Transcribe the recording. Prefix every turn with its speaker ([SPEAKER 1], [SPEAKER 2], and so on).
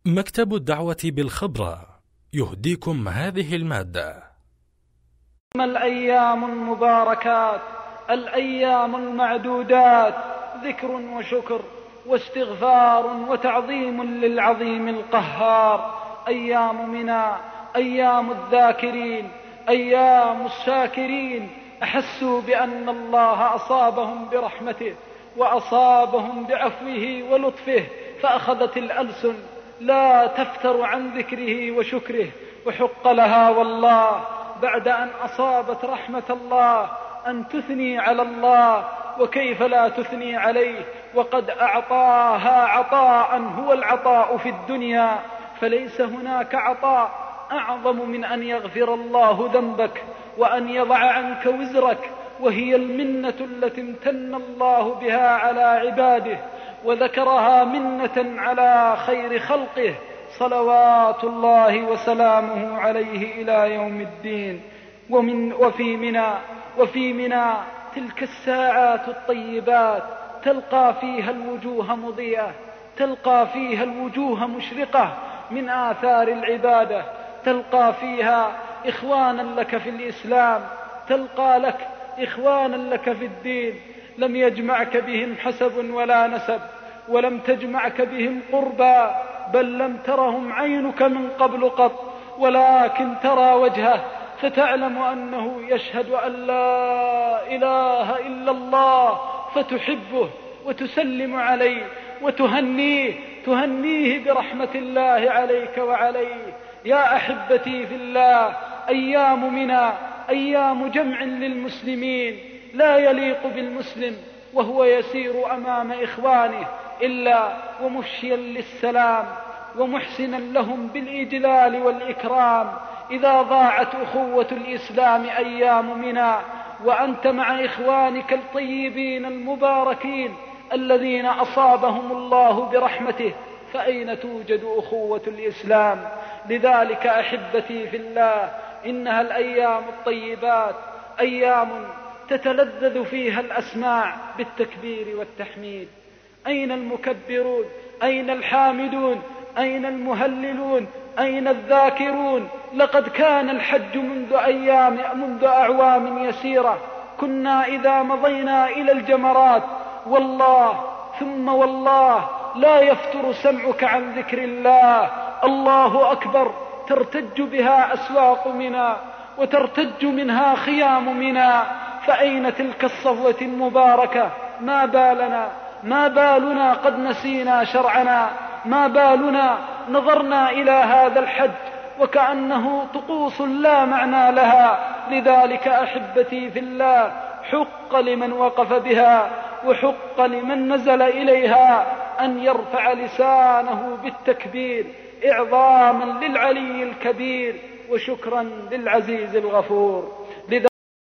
[SPEAKER 1] مكتب الدعوة بالخبرة يهديكم هذه المادة.
[SPEAKER 2] الأيام المباركات، الأيام المعدودات، ذكر وشكر واستغفار وتعظيم للعظيم القهار. أيام منى، أيام الذاكرين، أيام الشاكرين، أحسوا بأن الله أصابهم برحمته وأصابهم بعفوه ولطفه، فأخذت الألسن لا تفتر عن ذكره وشكره، وحق لها والله بعد أن أصابت رحمة الله أن تثني على الله، وكيف لا تثني عليه وقد أعطاها عطاء هو العطاء في الدنيا، فليس هناك عطاء أعظم من أن يغفر الله ذنبك وأن يضع عنك وزرك، وهي المنة التي امتن الله بها على عباده وذكرها منة على خير خلقه صلوات الله وسلامه عليه إلى يوم الدين. وفي منى تلك الساعات الطيبات تلقى فيها الوجوه مضيئة، تلقى فيها الوجوه مشرقة من آثار العبادة، تلقى فيها إخوانا لك في الإسلام، تلقى لك إخوانا لك في الدين، لم يجمعك بهم حسب ولا نسب، ولم تجمعك بهم قربا، بل لم ترهم عينك من قبل قط، ولكن ترى وجهه فتعلم أنه يشهد أن لا إله إلا الله، فتحبه وتسلم عليه تهنيه برحمة الله عليك وعليه. يا أحبتي في الله، أيام منى أيام جمع للمسلمين، لا يليق بالمسلم وهو يسير أمام إخوانه إلا ومفشيا للسلام ومحسنا لهم بالإجلال والإكرام. إذا ضاعت أخوة الإسلام أيام منى وأنت مع إخوانك الطيبين المباركين الذين أصابهم الله برحمته، فأين توجد أخوة الإسلام؟ لذلك أحبتي في الله، إنها الأيام الطيبات أيام تتلذذ فيها الأسماع بالتكبير والتحميد. أين المكبرون؟ أين الحامدون؟ أين المهللون؟ أين الذاكرون؟ لقد كان الحج منذ أعوام يسيرة كنا إذا مضينا إلى الجمرات والله ثم والله لا يفتر سمعك عن ذكر الله. الله أكبر ترتج بها أسواق منى وترتج منها خيام منى. فأين تلك الصفوة المباركة؟ ما بالنا قد نسينا شرعنا؟ ما بالنا نظرنا إلى هذا الحج وكأنه طقوس لا معنى لها؟ لذلك أحبتي في الله، حق لمن وقف بها وحق لمن نزل إليها أن يرفع لسانه بالتكبير إعظاما للعلي الكبير وشكرا للعزيز الغفور.